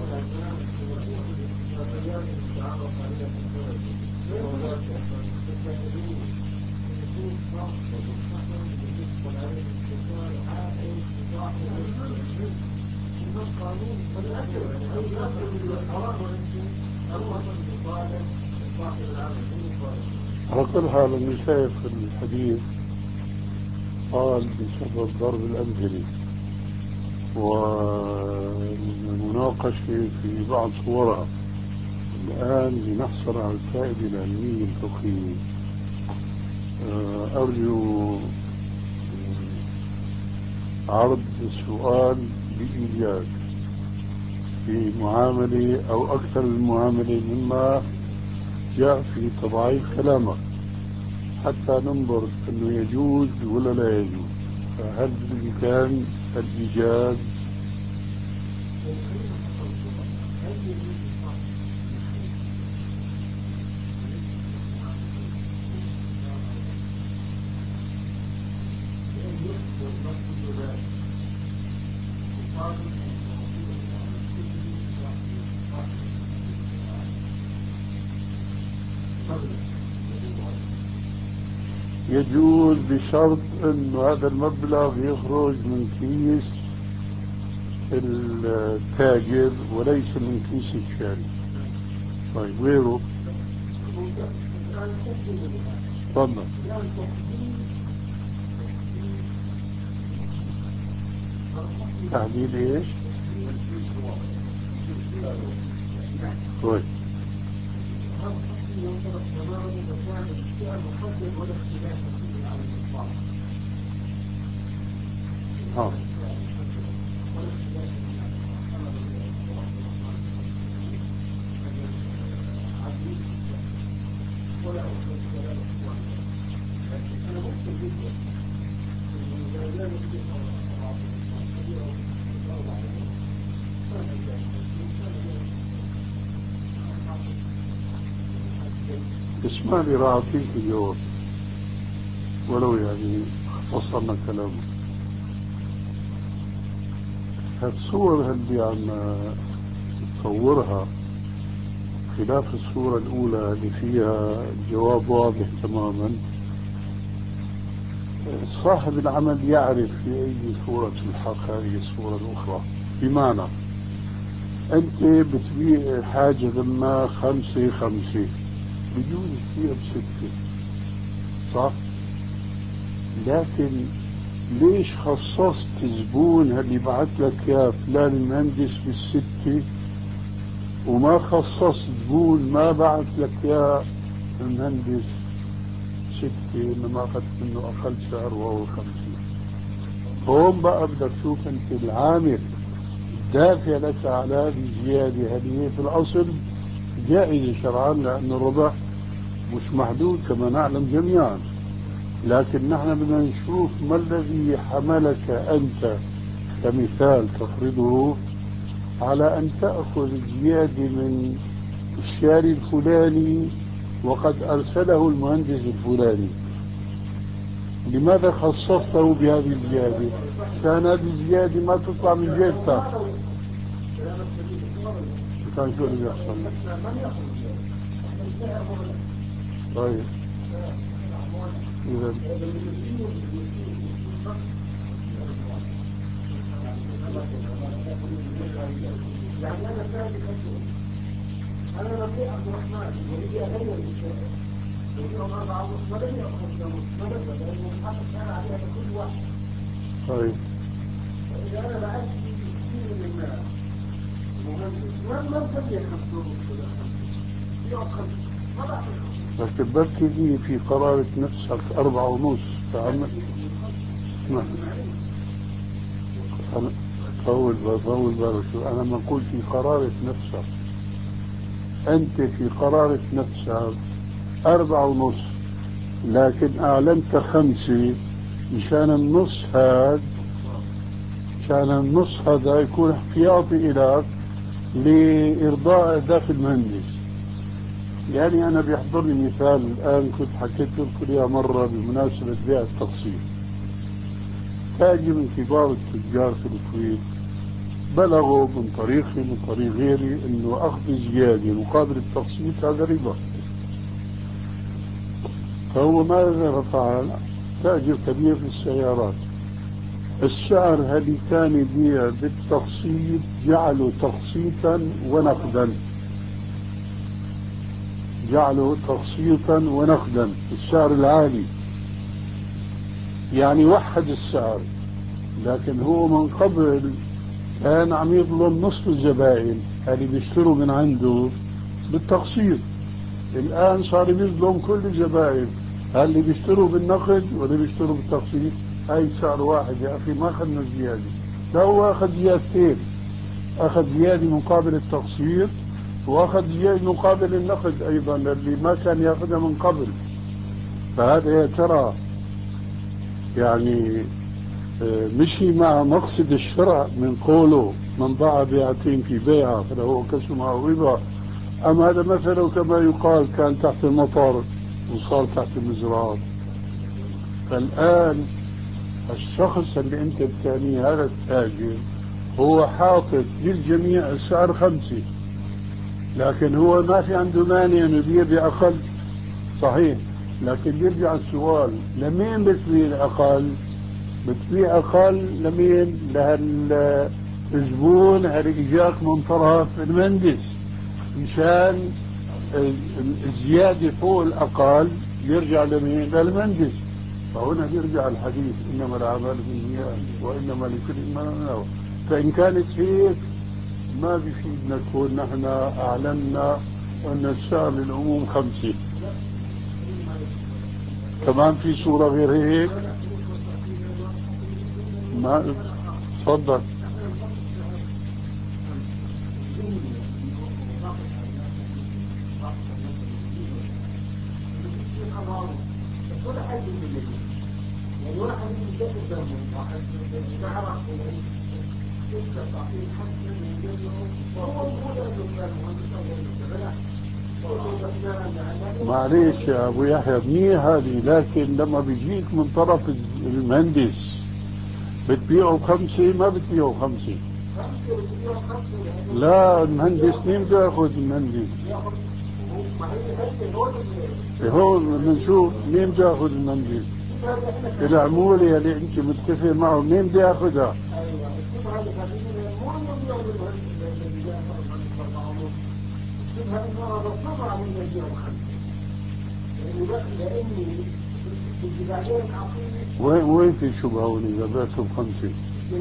B: على كل حال أنا شايف الحديث قال بسبب ضرب الأمثلة والمناقشة في بعض صورها. الآن لنحصل على الفائدة العلمية الفقهية. أرجو عرض السؤال بإيجاز في معاملة أو أكثر من معاملة مما جاء في تضعيف كلامك حتى ننظر أنه يجوز ولا لا يجوز. فهل بالإمكان الإيجاز؟ يجوز بشرط انه هذا المبلغ يخرج من كيس التاجر وليس من كيس الشاري. طيب غيره؟ تفضل. تحديد ايش؟ طيب ها اسمعني راح اعطيك الجواب ولو يعني وصلنا كلامه. هالصور اللي عم تصورها خلاف الصورة الأولى اللي فيها الجواب واضح تماما، صاحب العمل يعرف في أي صورة الحق هذه الصورة الأخرى. بمعنى أنت بتبيع حاجة ما خمسة خمسة بجوز تبيع بستة، صح؟ لكن ليش خصصت زبون اللي بعت لك يا فلان المهندس بالستة وما خصصت زبون ما بعت لك يا المهندس ستة انما اخذت منه اقل سعر وهو خمسين؟ هون بقى بدك تشوف انت العامل الدافع لك على هذه الزيادة. هذه في الاصل جائزة شرعا لان الربح مش محدود كما نعلم جميعا، لكن نحن بدنا نشوف ما الذي حملك أنت كمثال تفرضه على أن تأخذ زيادة من الشاري الفلاني وقد أرسله المهندس الفلاني. لماذا خصصته بهذه الزيادة؟ كان هذه الزيادة ما تطلع من جيبتك. كان شو اللي يحصل؟ طيب إذا يعني أنا سألت أنا ربيع عبد الرحمن ولدي أغير بالشارع ولديهم أربعة ونص ولم يأخذ نص لأنه محقق كان عليها لكل واحد. طيب فإذا أنا بعت لي كثير من المال المهندس ما ما بقدر خمسة ونص ولا خمسة يقعد خمسة ما بعرف. لكن بركي هي في قرارة نفسك أربعة ونص تعمل. نعم أنا طول طول بالك أنا ما أقول في قرارة نفسك، أنت في قرارة نفسك أربعة ونص لكن أعلنت خمسة مشان النص هذا مشان النص هذا يكون احتياطي إليك لإرضاء أهداف المهندس. يعني أنا بيحضرني مثال الآن كنت حكيت لكم إياه مرة بمناسبة بيع التقسيط. تاجر من كبار التجار في الكويت بلغوا من طريقي من طريق غيري انه اخذ زياده مقابل التقسيط هذا ربا. فهو ماذا فعل؟ تاجر كبير في السيارات، السعر اللي كان يبيع بالتقسيط جعله تقسيطا ونقدا، جعله تقسيطا ونقدا السعر العالي، يعني وحد السعر. لكن هو من قبل كان عم يظلم نصف الزبائن اللي بيشتروا من عنده بالتقسيط، الآن صار بيظلم كل الزبائن اللي بيشتروا بالنقد واللي بيشتروا بالتقسيط. هاي سعر واحد يا أخي ما أخذنا زيادة، لا هو أخذ زيادتين، أخذ زيادة مقابل التقسيط وأخذ زيادة مقابل النقد أيضا اللي ما كان يأخذها من قبل. فهذا يا ترى يعني مشي مع مقصد الشرع من قوله من باع بيعتين في بيعة فله كسم أو ربا، أم هذا مثلا كما يقال كان تحت المطر وصار تحت المزرعة؟ فالآن الشخص اللي أنت بتعنيه هذا التاجر هو حاطط للجميع السعر خمسة، لكن هو ما في عنده مانع أن يبيع بأقل، صحيح، لكن يرجع السؤال، لمين بتبيع الأقل؟ بتبيع أقل لمين؟ لهالزبون اللي إجاك من طرف المهندس، مشان الزيادة فوق الأقل يرجع لمين؟ للمهندس. فهنا بيرجع الحديث إنما الأعمال بالنيات وإنما لكل ما نوى. فإن كانت هيك ما بيفيدنا تقول نحن أعلنا أن السعر للعموم خمسة. كمان في صورة غير هيك؟ ما تفضل. معليش يا ابو يحيى منيح هذه، لكن لما بيجيك من طرف المهندس بتبيعه بخمسة ما بتبيعه بخمسة. لا المهندس مين بده ياخذ المهندس؟ هون بنشوف مين بده ياخذ المهندس. العمولة اللي انت متفق معه مين بده ياخذها؟ وين وين في شبهة هون إذا بعته بخمسة؟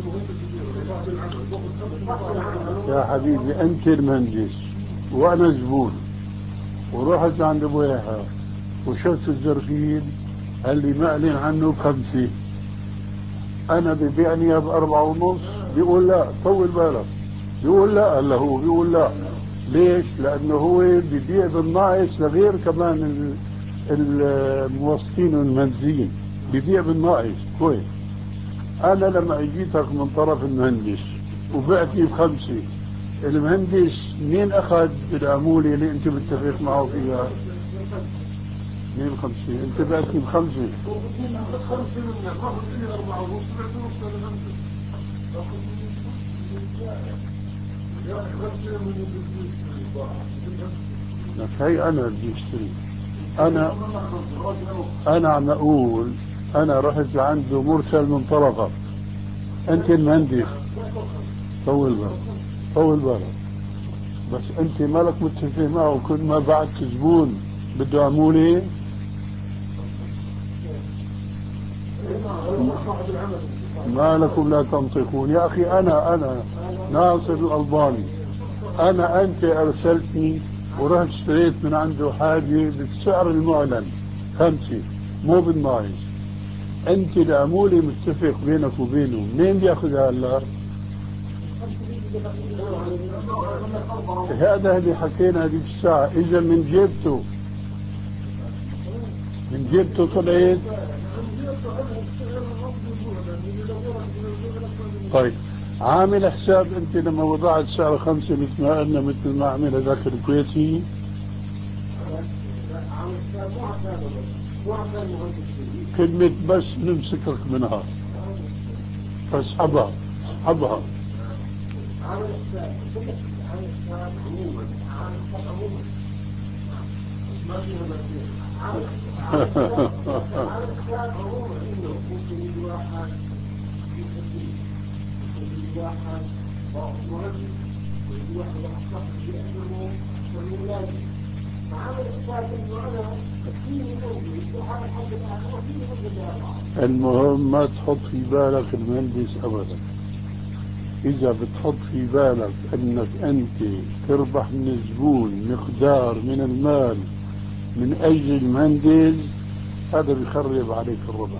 B: يا حبيبي أنت المهندس وأنا زبون، ورحت عند أبو يحيى وشفت الزرفين اللي معلن عنه بخمسة، أنا ببيعني بأربعة ونص، بيقول لا طول بالك، بيقول لا، هلا هو بيقول لا. ليش؟ لأنه هو ببيع بالناقص لغير كمان الموظفين والمهندسين، ببيع بالناقص. كويس، أنا لما اجيتك من طرف المهندس وبعتني بخمسة، المهندس مين أخذ العمولة اللي أنت متفق معه فيها؟ مين بخمسة؟ أنت بعتني بخمسة. لك هي أنا بدي اشتري. أنا أنا عم أقول أنا رحت عنده مرسل من طرفك، أنت المهندس. طول بالك طول بالك، بس أنت مالك متفق معه كل ما بعت زبون بده عمولة؟ ما لكم لا تنطقون يا أخي. أنا أنا ناصر الألباني، أنا أنت أرسلتني ورحت اشتريت من عنده حاجة بالسعر المعلن خمسة مو بالناقص. أنت العمولة متفق بينك وبينه، مين بياخذها هلا؟ هذا اللي حكينا هذيك الساعة. إذا من جيبته من جيبته طلعت. طيب عامل حساب أنت لما وضعت سعر خمسة مثل ما قلنا، مثل ما عمل هذاك الكويتي؟ كلمة بس نمسكك منها، فاسحبها اسحبها. المهم ما تحط في بالك المهندس ابدا. اذا بتحط في بالك انك انت تربح من الزبون مقدار من المال من اجل المهندس، هذا بيخرب عليك الربح.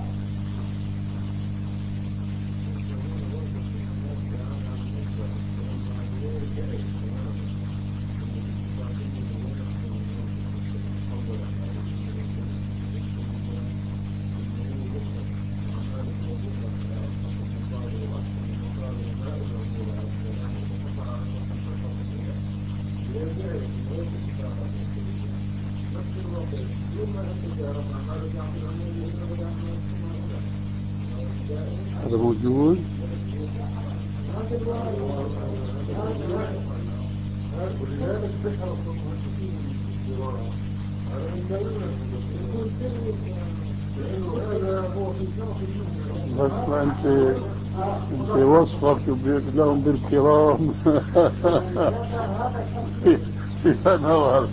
B: هذا موجود. بس ما انت انت وصفك لهم بالكرام فيها نظر.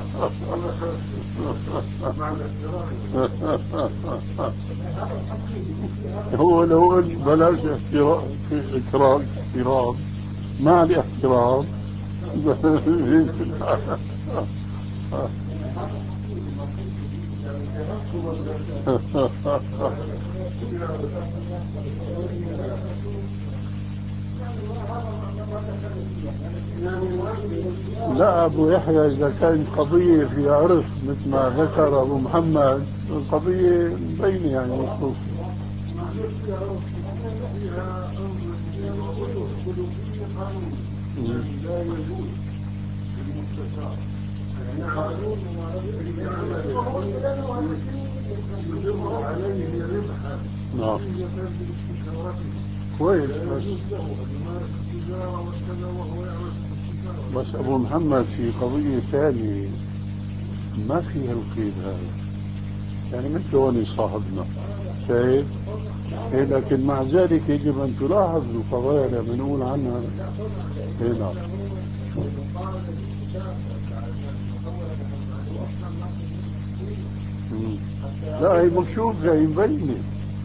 B: هو لو قلت بلاش احترام في اكرام احترام مع الاحترام لا أبو يحيى إذا كانت قضية في عرف مثل ما ذكر أبو محمد القضية مبينة يعني مخصوصة. لا يجوز المستشار عليه ربحا. نعم كويس. بس أبو محمد في قضية ثانية ما فيها القيد هذا، يعني مثل هون صاحبنا شايف إيه، لكن مع ذلك يجب أن تلاحظ القضايا بنقول عنها هنا. لا هي مكشوفة هي مبينة.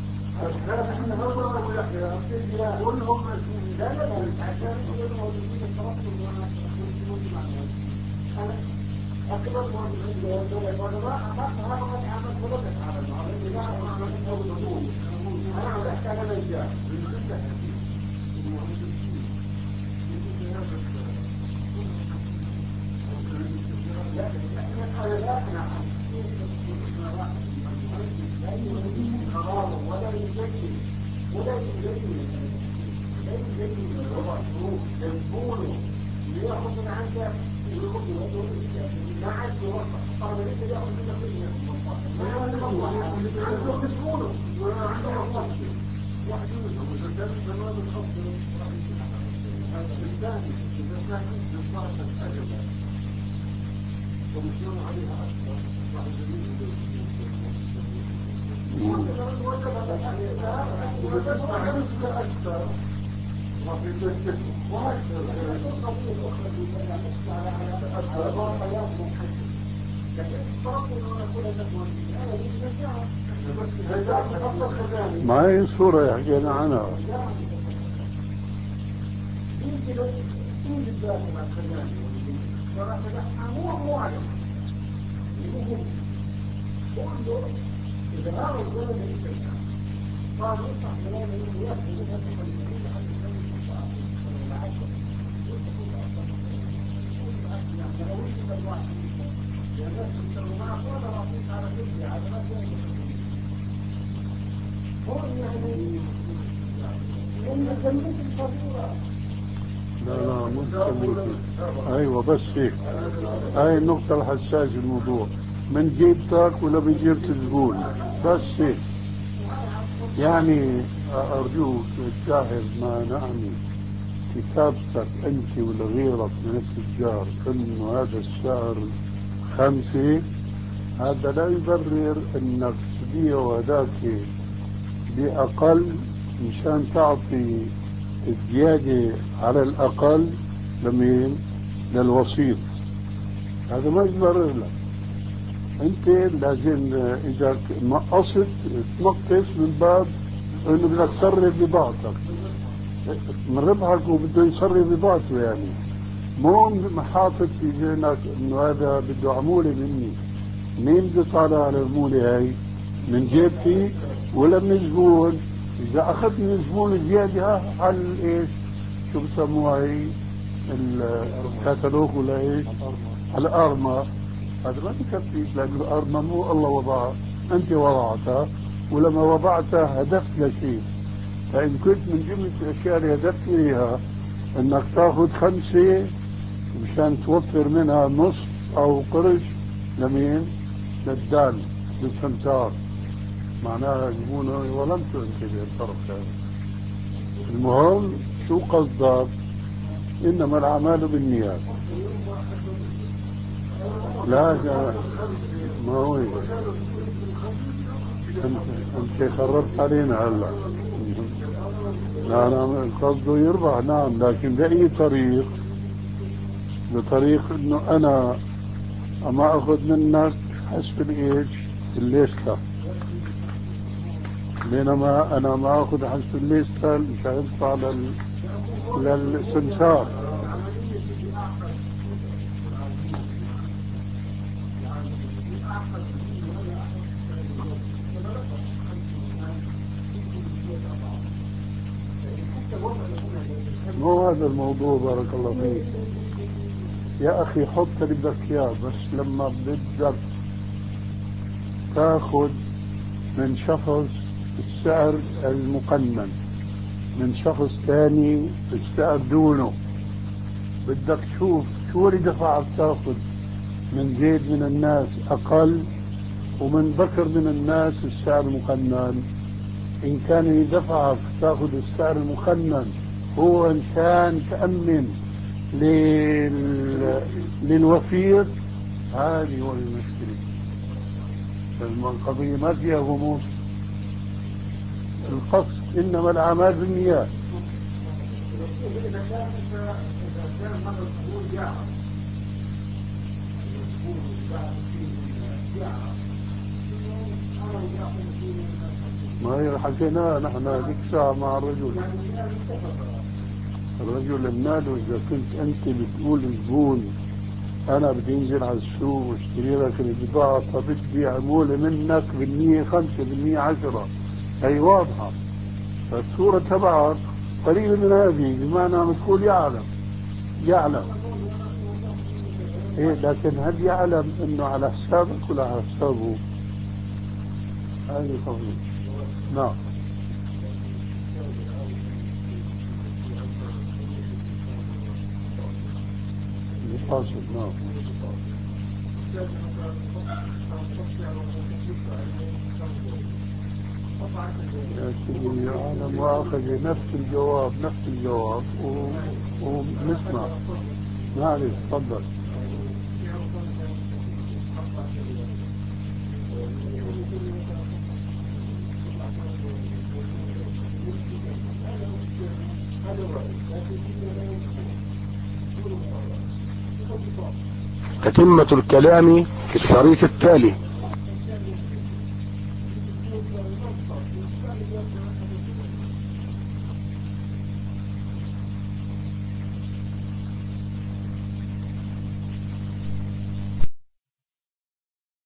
B: ما هي صورة حكينا عنها. لا لا ممكن. ايوه بس هيك، هاي النقطة الحساسة في الموضوع، من جيبتك ولا بجيبة الزبون، بس هيك. يعني ارجوك تشاهد ما نعني كتابتك انت ولا غيرك من التجار انه هذا السعر خمسة، هذا لا يبرر انك تبيعه هذاك باقل مشان تعطي الزيادة على الاقل لمين؟ للوسيط. هذا ما يبرر لك. انت لازم اذا نقصت تنقص من باب انه بدك تصرف ببعضك من ربحك وبده يصرف ببعضه، يعني مو محاطط في ذهنك انه هذا بده عمولة مني. مين بده طالع على العمولة هاي؟ من جيبتي ولا من الزبون؟ اذا اخذت من الزبون زيادة على ايش شو بسموها هي الكتالوج ولا ايش على الارمى، هذا ما بكفيك، لأن الأرض مو الله وضعها، أنت وضعتها، ولما وضعتها هدفت لشيء. فإن كنت من جملة الأشياء اللي هدفت إليها أنك تأخذ خمسة مشان توفر منها نص أو قرش لمين؟ للدال للسمسار، معناها يجبونه ولم تنتبه الطرف هذا. المهم شو قصدك؟ إنما الأعمال بالنيات. لا ما هو انت انت خربت علينا هلا. لا انا قصده يربح نعم، لكن بأي طريق؟ بطريق انه انا اما اخذ منك حسب الايش الليسته، بينما انا ما اخذ حسب الليسته مش هيدفع لل... للسمسار. مو هذا الموضوع بارك الله فيك يا اخي، حط اللي بدك اياه، بس لما بدك تاخذ من شخص السعر المقنن من شخص ثاني السعر دونه، بدك تشوف شو اللي دفعك تاخذ من زيد من الناس اقل ومن بكر من الناس السعر المقنن. ان كان يدفعك تاخذ السعر المقنن هو انسان تأمن لل... للوفير، هذه هو المشكلة. القضية ما فيها غموض، القصد انما الاعمال بالنيات. ما هي حكيناها نحن هذيك الساعة مع الرجل. الرجل مناله اذا كنت انت بتقول زبون انا بدي انزل على السوق واشتري لك البضاعة فبدي عمولة منك بالمية خمسة بالمية عشرة، هي واضحة. فالصورة تبعك قريبة من هذه، بمعنى تقول يعلم يعلم إيه، لكن هل يعلم انه على حسابك ولا على حسابه؟ هذه قضية. نعم القاصد. نعم يا سيدي أنا مؤاخذة نفس الجواب نفس الجواب و... ونسمع. معلش تفضل.
A: تتمة الكلام في الشريط التالي.